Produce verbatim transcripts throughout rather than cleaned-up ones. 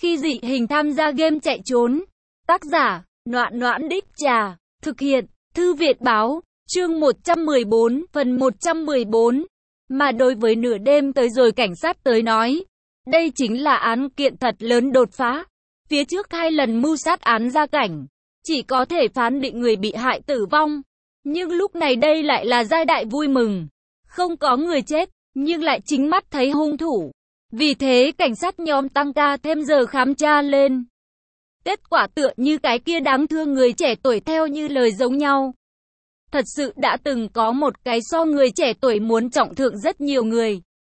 Khi dị hình tham gia game chạy trốn. Tác giả, Noãn Noãn Đích Trà. Thực hiện, Thư viện báo. Chương một trăm mười bốn, phần một trăm mười bốn. Mà đối với nửa đêm tới rồi cảnh sát tới nói, đây chính là án kiện thật lớn đột phá. Phía trước hai lần mưu sát án ra cảnh, chỉ có thể phán định người bị hại tử vong. Nhưng lúc này đây lại là giai đại vui mừng. Không có người chết, nhưng lại chính mắt thấy hung thủ. Vì thế cảnh sát nhóm tăng ca thêm giờ khám tra lên. Kết quả tựa như cái kia đáng thương người trẻ tuổi theo như lời giống nhau. Thật sự đã từng có một cái so người trẻ tuổi muốn trọng thưởng rất nhiều người.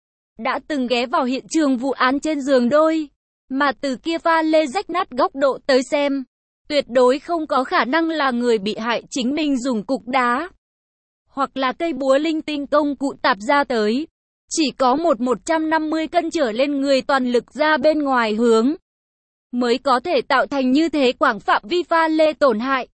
Đã từng ghé vào hiện trường vụ án trên giường đôi. Mà từ kia pha lê rách nát góc độ tới xem, tuyệt đối không có khả năng là người bị hại chính mình dùng cục đá. Hoặc là cây búa linh tinh công cụ tạp ra tới. Chỉ có một một trăm năm mươi cân trở lên người toàn lực ra bên ngoài hướng. Mới có thể tạo thành như thế quảng phạm vi pha lê tổn hại.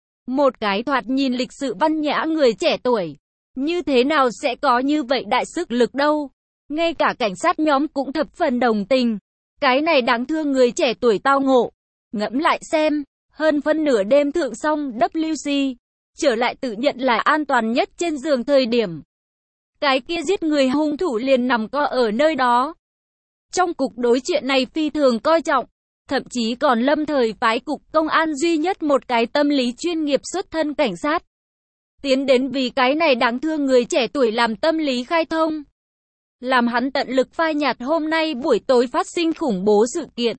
Một cái thoạt nhìn lịch sự văn nhã người trẻ tuổi. Như thế nào sẽ có như vậy đại sức lực đâu. Ngay cả cảnh sát nhóm cũng thập phần đồng tình. Cái này đáng thương người trẻ tuổi tao ngộ. Ngẫm lại xem, hơn phân nửa đêm thượng xong W C. Trở lại tự nhận là an toàn nhất trên giường thời điểm. Cái kia giết người hung thủ liền nằm co ở nơi đó. Trong cục đối chuyện này phi thường coi trọng. Thậm chí còn lâm thời phái cục công an duy nhất một cái tâm lý chuyên nghiệp xuất thân cảnh sát. Tiến đến vì cái này đáng thương người trẻ tuổi làm tâm lý khai thông. Làm hắn tận lực phai nhạt hôm nay buổi tối phát sinh khủng bố sự kiện.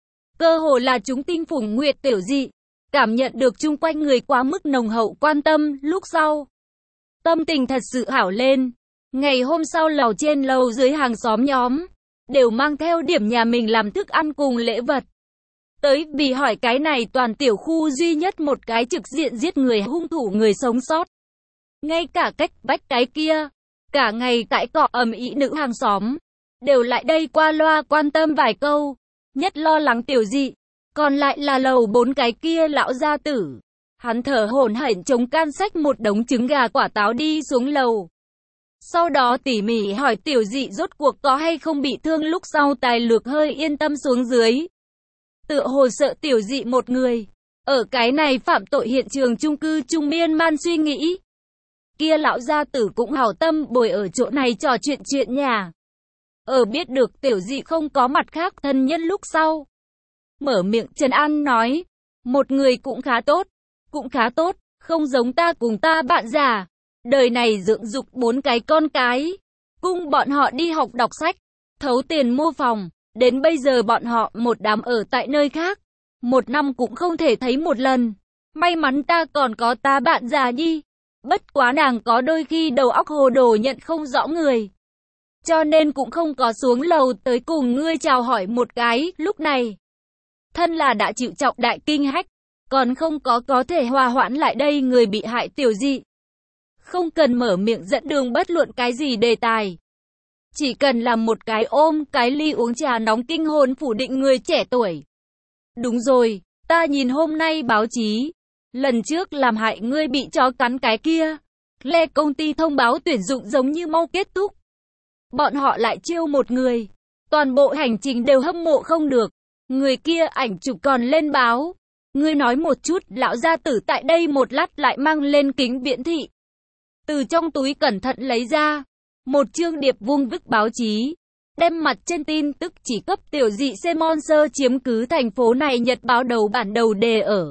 Cơ hồ là chúng tinh phủng nguyệt tiểu dị. Cảm nhận được chung quanh người quá mức nồng hậu quan tâm, lúc sau. Tâm tình thật sự hảo lên. Ngày hôm sau lầu trên lầu dưới hàng xóm nhóm. Đều mang theo điểm nhà mình làm thức ăn cùng lễ vật. Tới vì hỏi cái này toàn tiểu khu duy nhất một cái trực diện giết người hung thủ người sống sót. Ngay cả cách vách cái kia. Cả ngày cãi cọ ầm ĩ nữ hàng xóm. Đều lại đây qua loa quan tâm vài câu. Nhất lo lắng tiểu dị. Còn lại là lầu bốn cái kia lão gia tử. Hắn thở hổn hển chống can xách một đống trứng gà quả táo đi xuống lầu. Sau đó tỉ mỉ hỏi tiểu dị rốt cuộc có hay không bị thương, lúc sau tài lược hơi yên tâm xuống dưới. Tựa hồ sợ tiểu dị một người. Ở cái này phạm tội hiện trường chung cư trung miên man suy nghĩ. Kia lão gia tử cũng hảo tâm bồi ở chỗ này trò chuyện chuyện nhà. Ở biết được tiểu dị không có mặt khác thân nhân lúc sau. Mở miệng trấn an nói. Một người cũng khá tốt. Cũng khá tốt. Không giống ta cùng ta bạn già. Đời này dưỡng dục bốn cái con cái. Cung bọn họ đi học đọc sách. Thấu tiền mua phòng. Đến bây giờ bọn họ một đám ở tại nơi khác. Một năm cũng không thể thấy một lần. May mắn ta còn có ta bạn già nhi. Bất quá nàng có đôi khi đầu óc hồ đồ nhận không rõ người. Cho nên cũng không có xuống lầu tới cùng ngươi chào hỏi một cái. Lúc này, thân là đã chịu trọng đại kinh hách. Còn không có có thể hòa hoãn lại đây người bị hại tiểu dị. Không cần mở miệng dẫn đường bất luận cái gì đề tài. Chỉ cần làm một cái ôm cái ly uống trà nóng kinh hồn phủ định người trẻ tuổi. Đúng rồi, ta nhìn hôm nay báo chí. Lần trước làm hại ngươi bị chó cắn cái kia. Lê công ty thông báo tuyển dụng giống như mau kết thúc. Bọn họ lại chiêu một người. Toàn bộ hành trình đều hâm mộ không được. Người kia ảnh chụp còn lên báo. Ngươi nói một chút, lão gia tử tại đây một lát lại mang lên kính viễn thị. Từ trong túi cẩn thận lấy ra một chương điệp vuông vức báo chí, đem mặt trên tin tức chỉ cấp tiểu dị Semonser chiếm cứ thành phố này nhật báo đầu bản đầu đề ở.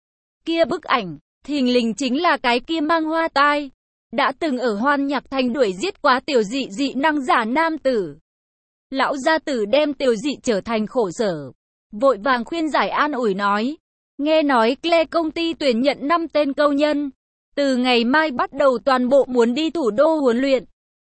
Kia bức ảnh, thình lình chính là cái kia mang hoa tai, đã từng ở Hoan Nhạc Thành đuổi giết quá tiểu dị dị năng giả nam tử. Lão gia tử đem tiểu dị trở thành khổ sở, vội vàng khuyên giải an ủi nói, nghe nói Cle công ty tuyển nhận năm tên câu nhân. Từ ngày mai bắt đầu toàn bộ muốn đi thủ đô huấn luyện.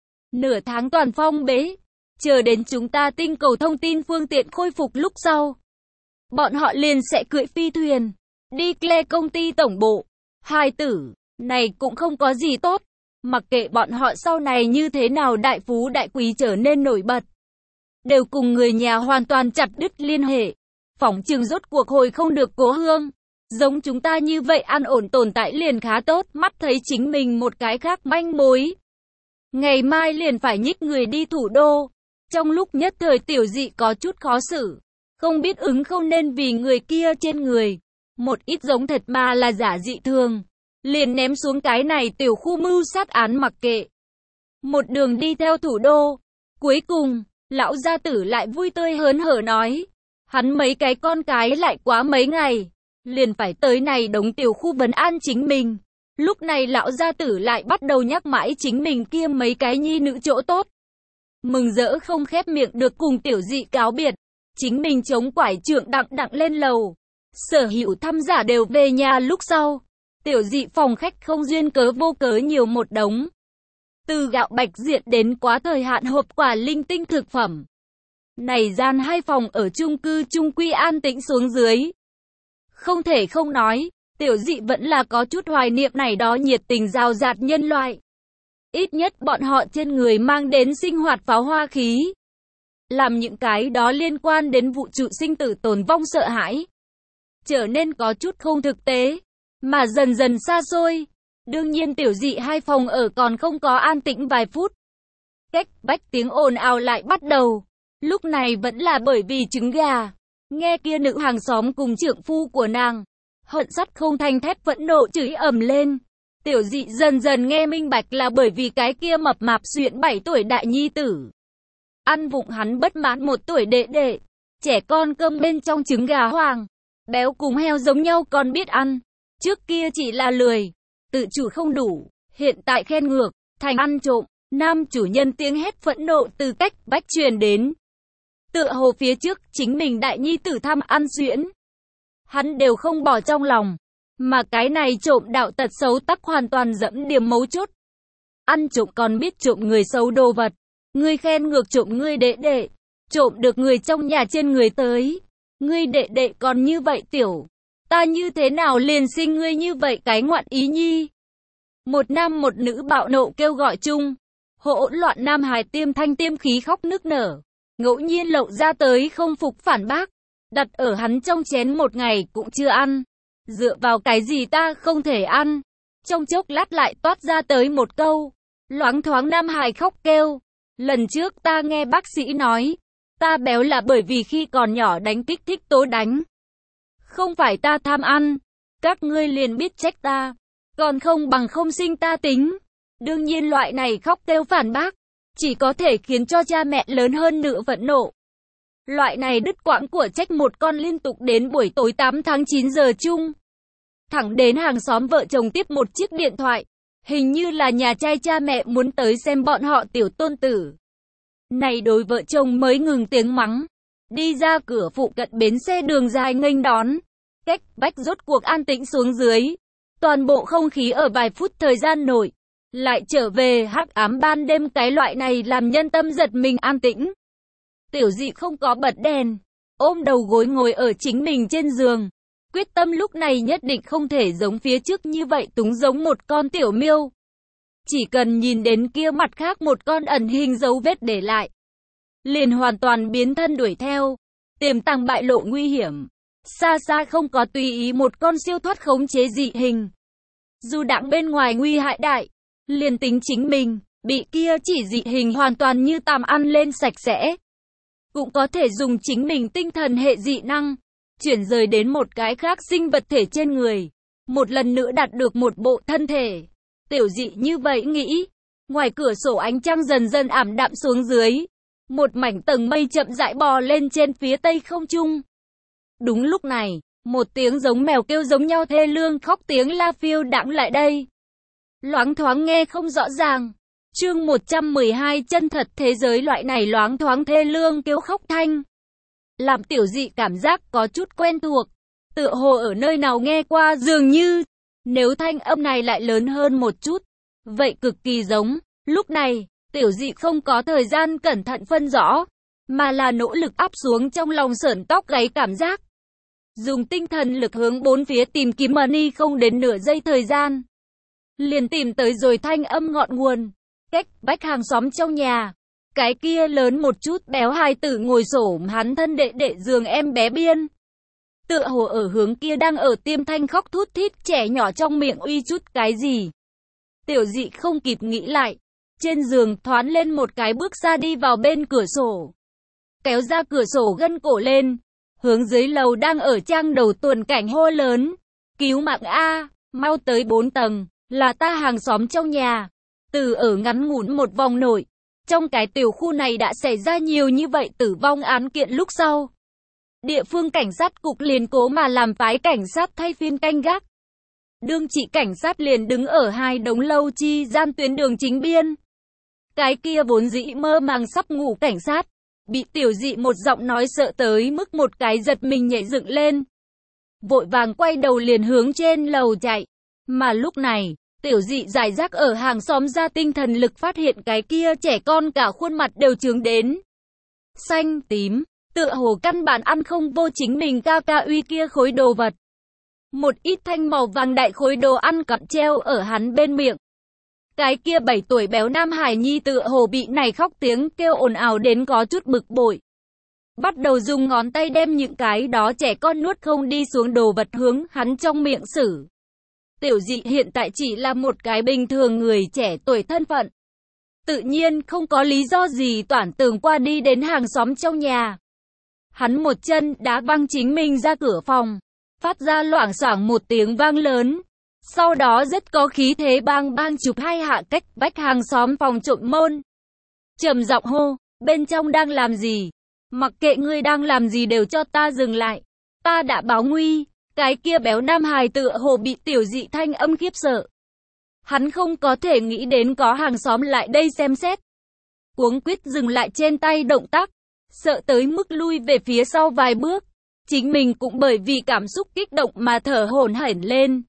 Nửa tháng toàn phong bế. Chờ đến chúng ta tinh cầu thông tin phương tiện khôi phục lúc sau. Bọn họ liền sẽ cưỡi phi thuyền. Đi Cle công ty tổng bộ. Hai tử, này cũng không có gì tốt. Mặc kệ bọn họ sau này như thế nào đại phú đại quý trở nên nổi bật. Đều cùng người nhà hoàn toàn chặt đứt liên hệ. Phỏng chừng rốt cuộc hồi không được cố hương. Giống chúng ta như vậy an ổn tồn tại liền khá tốt, mắt thấy chính mình một cái khác manh mối. Ngày mai liền phải nhích người đi thủ đô. Trong lúc nhất thời tiểu dị có chút khó xử. Không biết ứng không nên vì người kia trên người. Một ít giống thật mà là giả dị thường. Liền ném xuống cái này tiểu khu mưu sát án mặc kệ. Một đường đi theo thủ đô. Cuối cùng, lão gia tử lại vui tươi hớn hở nói. Hắn mấy cái con cái lại quá mấy ngày. Liền phải tới này đống tiểu khu vấn an chính mình. Lúc này lão gia tử lại bắt đầu nhắc mãi chính mình kia mấy cái nhi nữ chỗ tốt. Mừng rỡ không khép miệng được cùng tiểu dị cáo biệt. Chính mình chống quải trượng đặng đặng lên lầu. Sở hữu thăm giả đều về nhà lúc sau. Tiểu dị phòng khách không duyên cớ vô cớ nhiều một đống. Từ gạo bạch diện đến quá thời hạn hộp quả linh tinh thực phẩm. Này gian hai phòng ở chung cư trung quy an tĩnh xuống dưới. Không thể không nói, tiểu dị vẫn là có chút hoài niệm này đó nhiệt tình rào rạt nhân loại. Ít nhất bọn họ trên người mang đến sinh hoạt pháo hoa khí. Làm những cái đó liên quan đến vụ trụ sinh tử tồn vong sợ hãi. Trở nên có chút không thực tế, mà dần dần xa xôi. Đương nhiên tiểu dị hai phòng ở còn không có an tĩnh vài phút. Cách bách tiếng ồn ào lại bắt đầu. Lúc này vẫn là bởi vì trứng gà. Nghe kia nữ hàng xóm cùng trượng phu của nàng. Hận sắt không thanh thép vẫn nộ chửi ầm lên. Tiểu dị dần dần nghe minh bạch là bởi vì cái kia mập mạp xuyện bảy tuổi đại nhi tử. Ăn vụng hắn bất mãn một tuổi đệ đệ. Trẻ con cơm bên trong trứng gà hoàng. Béo cùng heo giống nhau còn biết ăn. Trước kia chỉ là lười. Tự chủ không đủ. Hiện tại khen ngược. Thành ăn trộm. Nam chủ nhân tiếng hét phẫn nộ từ cách bách truyền đến. Tựa hồ phía trước chính mình đại nhi tử thăm ăn xuyễn. Hắn đều không bỏ trong lòng. Mà cái này trộm đạo tật xấu tắc hoàn toàn dẫm điểm mấu chốt. Ăn trộm còn biết trộm người xấu đồ vật. Ngươi khen ngược trộm ngươi đệ đệ. Trộm được người trong nhà trên người tới. Ngươi đệ đệ còn như vậy tiểu. Ta như thế nào liền sinh ngươi như vậy cái ngoạn ý nhi. Một nam một nữ bạo nộ kêu gọi chung. Hỗn loạn nam hài tiêm thanh tiêm khí khóc nức nở. Ngẫu nhiên lậu ra tới không phục phản bác. Đặt ở hắn trong chén một ngày cũng chưa ăn. Dựa vào cái gì ta không thể ăn. Trong chốc lát lại toát ra tới một câu. Loáng thoáng nam hài khóc kêu. Lần trước ta nghe bác sĩ nói. Ta béo là bởi vì khi còn nhỏ đánh kích thích tố đánh. Không phải ta tham ăn. Các ngươi liền biết trách ta. Còn không bằng không sinh ta tính. Đương nhiên loại này khóc kêu phản bác. Chỉ có thể khiến cho cha mẹ lớn hơn nữa phẫn nộ. Loại này đứt quãng của trách một con liên tục đến buổi tối tám tháng chín giờ chung. Thẳng đến hàng xóm vợ chồng tiếp một chiếc điện thoại. Hình như là nhà trai cha mẹ muốn tới xem bọn họ tiểu tôn tử. Này đối vợ chồng mới ngừng tiếng mắng. Đi ra cửa phụ cận bến xe đường dài nghênh đón. Cách bách rốt cuộc an tĩnh xuống dưới. Toàn bộ không khí ở vài phút thời gian nổi. Lại trở về hắc ám ban đêm cái loại này làm nhân tâm giật mình an tĩnh. Tiểu dị không có bật đèn. Ôm đầu gối ngồi ở chính mình trên giường. Quyết tâm lúc này nhất định không thể giống phía trước như vậy túng giống một con tiểu miêu. Chỉ cần nhìn đến kia mặt khác một con ẩn hình dấu vết để lại. Liền hoàn toàn biến thân đuổi theo. Tiềm tàng bại lộ nguy hiểm. Xa xa không có tùy ý một con siêu thoát khống chế dị hình. Dù đặng bên ngoài nguy hại đại. Liền tính chính mình, bị kia chỉ dị hình hoàn toàn như tàm ăn lên sạch sẽ. Cũng có thể dùng chính mình tinh thần hệ dị năng. Chuyển rời đến một cái khác sinh vật thể trên người. Một lần nữa đạt được một bộ thân thể. Tiểu dị như vậy nghĩ. Ngoài cửa sổ ánh trăng dần dần ảm đạm xuống dưới. Một mảnh tầng mây chậm rãi bò lên trên phía tây không trung. Đúng lúc này, một tiếng giống mèo kêu giống nhau thê lương khóc tiếng la phiêu đãng lại đây. Loáng thoáng nghe không rõ ràng. Chương một trăm mười hai chân thật thế giới loại này loáng thoáng thê lương kêu khóc thanh. Làm tiểu dị cảm giác có chút quen thuộc. Tựa hồ ở nơi nào nghe qua dường như. Nếu thanh âm này lại lớn hơn một chút. Vậy cực kỳ giống. Lúc này, tiểu dị không có thời gian cẩn thận phân rõ. Mà là nỗ lực áp xuống trong lòng sởn tóc gáy cảm giác. Dùng tinh thần lực hướng bốn phía tìm kiếm money không đến nửa giây thời gian. Liền tìm tới rồi thanh âm ngọn nguồn. Cách bách hàng xóm trong nhà. Cái kia lớn một chút béo hài tử ngồi xổm hắn thân đệ đệ giường em bé biên. Tựa hồ ở hướng kia đang ở tiêm thanh khóc thút thít trẻ nhỏ trong miệng uy chút cái gì. Tiểu dị không kịp nghĩ lại. Trên giường thoán lên một cái bước xa đi vào bên cửa sổ. Kéo ra cửa sổ gân cổ lên. hướng dưới lầu đang ở trang đầu tuần cảnh hô lớn. Cứu mạng A, mau tới bốn tầng, là ta hàng xóm trong nhà. Từ ở ngắn ngủn một vòng nổi, trong cái tiểu khu này đã xảy ra nhiều như vậy tử vong án kiện lúc sau. Địa phương cảnh sát cục liền cố mà làm phái cảnh sát thay phiên canh gác. Đương trị cảnh sát liền đứng ở hai đống lâu chi gian tuyến đường chính biên. Cái kia vốn dĩ mơ màng sắp ngủ cảnh sát, bị tiểu dị một giọng nói sợ tới mức một cái giật mình nhảy dựng lên. Vội vàng quay đầu liền hướng trên lầu chạy. Mà lúc này, tiểu dị giải rác ở hàng xóm ra tinh thần lực phát hiện cái kia trẻ con cả khuôn mặt đều trướng đến xanh tím, tựa hồ căn bản ăn không vô chính mình ca ca uy kia khối đồ vật. Một ít thanh màu vàng đại khối đồ ăn cặn treo ở hắn bên miệng. Cái kia bảy tuổi béo nam hải nhi tựa hồ bị này khóc tiếng kêu ồn ào đến có chút bực bội. Bắt đầu dùng ngón tay đem những cái đó trẻ con nuốt không đi xuống đồ vật hướng hắn trong miệng xử. Tiểu dị hiện tại chỉ là một cái bình thường người trẻ tuổi thân phận. Tự nhiên không có lý do gì toản tường qua đi đến hàng xóm trong nhà. Hắn một chân đá văng chính mình ra cửa phòng, phát ra loảng xoảng một tiếng vang lớn. Sau đó rất có khí thế bang bang chụp hai hạ cách vách hàng xóm phòng trộm môn. Trầm giọng hô, bên trong đang làm gì? Mặc kệ ngươi đang làm gì đều cho ta dừng lại. Ta đã báo nguy. Cái kia béo nam hài tựa hồ bị tiểu dị thanh âm khiếp sợ. Hắn không có thể nghĩ đến có hàng xóm lại đây xem xét. Cuống quýt dừng lại trên tay động tác, sợ tới mức lui về phía sau vài bước. Chính mình cũng bởi vì cảm xúc kích động mà thở hổn hển lên.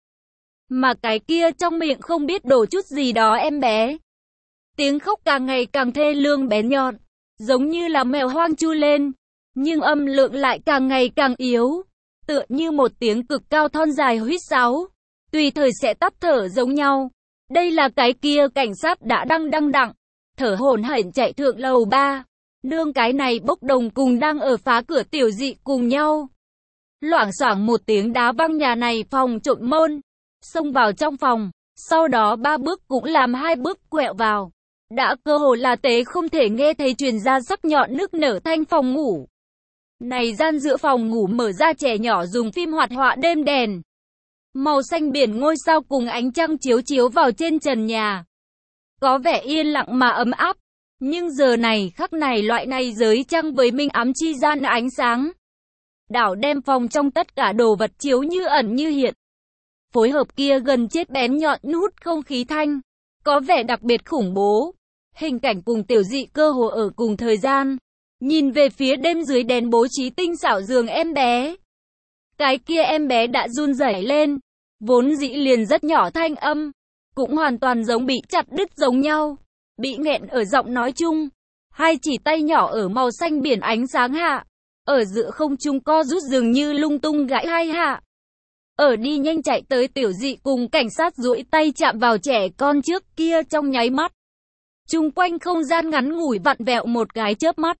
Mà cái kia trong miệng không biết đổ chút gì đó em bé. Tiếng khóc càng ngày càng thê lương bén nhọn, giống như là mèo hoang chu lên, nhưng âm lượng lại càng ngày càng yếu, tựa như một tiếng cực cao thon dài huýt sáo, tùy thời sẽ tắt thở giống nhau. Đây là cái kia cảnh sát đã đăng đăng đặng, thở hổn hển chạy thượng lầu ba, nương cái này bốc đồng cùng đang ở phá cửa tiểu dị cùng nhau. Loảng xoảng một tiếng đá văng nhà này phòng trộm môn, xông vào trong phòng, sau đó ba bước cũng làm hai bước quẹo vào. Đã cơ hồ là tế không thể nghe thấy truyền ra sắc nhọn nức nở thanh phòng ngủ. Này gian giữa phòng ngủ mở ra, trẻ nhỏ dùng phim hoạt họa đêm đèn. Màu xanh biển ngôi sao cùng ánh trăng chiếu chiếu vào trên trần nhà. Có vẻ yên lặng mà ấm áp. Nhưng giờ này khắc này loại này giới trăng với minh ám chi gian ánh sáng. Đảo đem phòng trong tất cả đồ vật chiếu như ẩn như hiện. Phối hợp kia gần chết bén nhọn hút không khí thanh. Có vẻ đặc biệt khủng bố. Hình cảnh cùng tiểu dị cơ hồ ở cùng thời gian. Nhìn về phía đêm dưới đèn bố trí tinh xảo giường em bé. Cái kia em bé đã run rẩy lên. Vốn dĩ liền rất nhỏ thanh âm. Cũng hoàn toàn giống bị chặt đứt giống nhau. Bị nghẹn ở giọng nói chung. Hai chỉ tay nhỏ ở màu xanh biển ánh sáng hạ. Ở giữa không trung co rút dường như lung tung gãi hai hạ. Ở đi nhanh chạy tới tiểu dị cùng cảnh sát duỗi tay chạm vào trẻ con trước kia trong nháy mắt. Chung quanh không gian ngắn ngủi vặn vẹo một cái chớp mắt.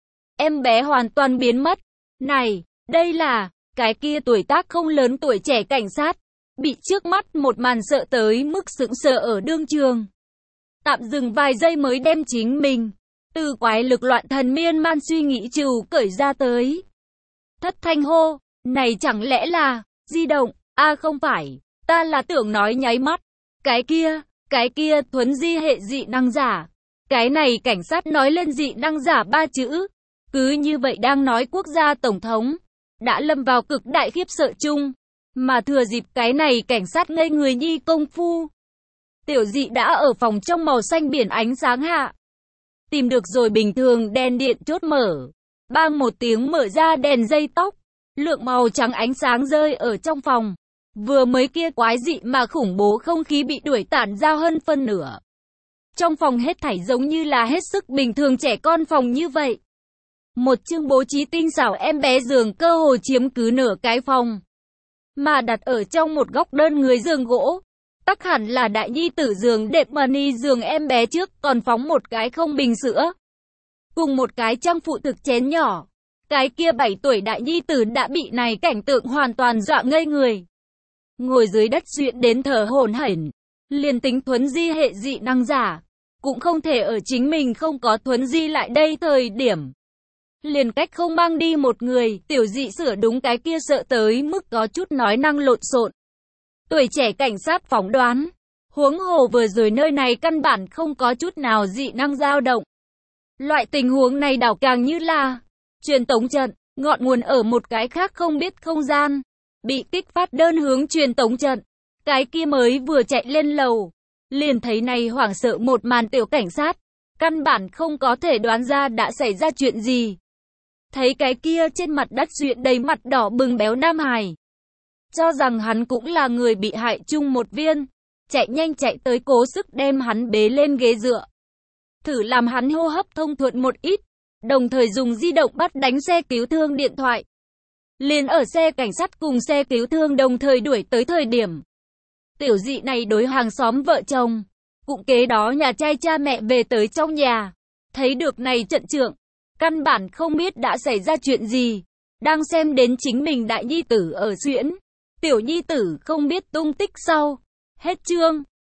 Em bé hoàn toàn biến mất. Này, đây là, cái kia tuổi tác không lớn tuổi trẻ cảnh sát. Bị trước mắt một màn sợ tới mức sững sờ ở đương trường. Tạm dừng vài giây mới đem chính mình. Từ quái lực loạn thần miên man suy nghĩ trừ cởi ra tới. Thất thanh hô, này chẳng lẽ là, di động, a à không phải, ta là tưởng nói nháy mắt. Cái kia, cái kia thuấn di hệ dị năng giả. Cái này cảnh sát nói lên dị năng giả ba chữ. Cứ như vậy đang nói quốc gia tổng thống. Đã lâm vào cực đại khiếp sợ chung. Mà thừa dịp cái này cảnh sát ngây người nhi công phu. Tiểu dị đã ở phòng trong màu xanh biển ánh sáng hạ. Tìm được rồi bình thường đèn điện chốt mở. Bang một tiếng mở ra đèn dây tóc. Lượng màu trắng ánh sáng rơi ở trong phòng. Vừa mới kia quái dị mà khủng bố không khí bị đuổi tản ra hơn phân nửa. Trong phòng hết thảy giống như là hết sức bình thường trẻ con phòng như vậy. Một chương bố trí tinh xảo em bé giường cơ hồ chiếm cứ nửa cái phòng. Mà đặt ở trong một góc đơn người giường gỗ. Tắc hẳn là đại nhi tử giường đẹp mani giường em bé trước còn phóng một cái không bình sữa. Cùng một cái trang phụ thực chén nhỏ. Cái kia bảy tuổi đại nhi tử đã bị này cảnh tượng hoàn toàn dọa ngây người. Ngồi dưới đất duyện đến thở hổn hển. Liền tính thuấn di hệ dị năng giả. Cũng không thể ở chính mình không có thuấn di lại đây thời điểm. liền cách không mang đi một người, tiểu dị sửa đúng cái kia sợ tới mức có chút nói năng lộn xộn. Tuổi trẻ cảnh sát phỏng đoán, huống hồ vừa rồi nơi này căn bản không có chút nào dị năng dao động. Loại tình huống này đảo càng như là truyền tống trận, ngọn nguồn ở một cái khác không biết không gian, bị kích phát đơn hướng truyền tống trận. Cái kia mới vừa chạy lên lầu, liền thấy này hoảng sợ một màn tiểu cảnh sát, căn bản không có thể đoán ra đã xảy ra chuyện gì. Thấy cái kia trên mặt đất duyện đầy mặt đỏ bừng béo Nam Hải, cho rằng hắn cũng là người bị hại chung một viên, chạy nhanh chạy tới cố sức đem hắn bế lên ghế dựa, thử làm hắn hô hấp thông thuận một ít, đồng thời dùng di động bắt đánh xe cứu thương điện thoại. Liền ở xe cảnh sát cùng xe cứu thương đồng thời đuổi tới thời điểm, tiểu dị này đối hàng xóm vợ chồng, cũng kế đó nhà trai cha mẹ về tới trong nhà, thấy được này trận trượng, căn bản không biết đã xảy ra chuyện gì, đang xem đến chính mình đại nhi tử ở xuyễn, tiểu nhi tử không biết tung tích sau. Hết chương.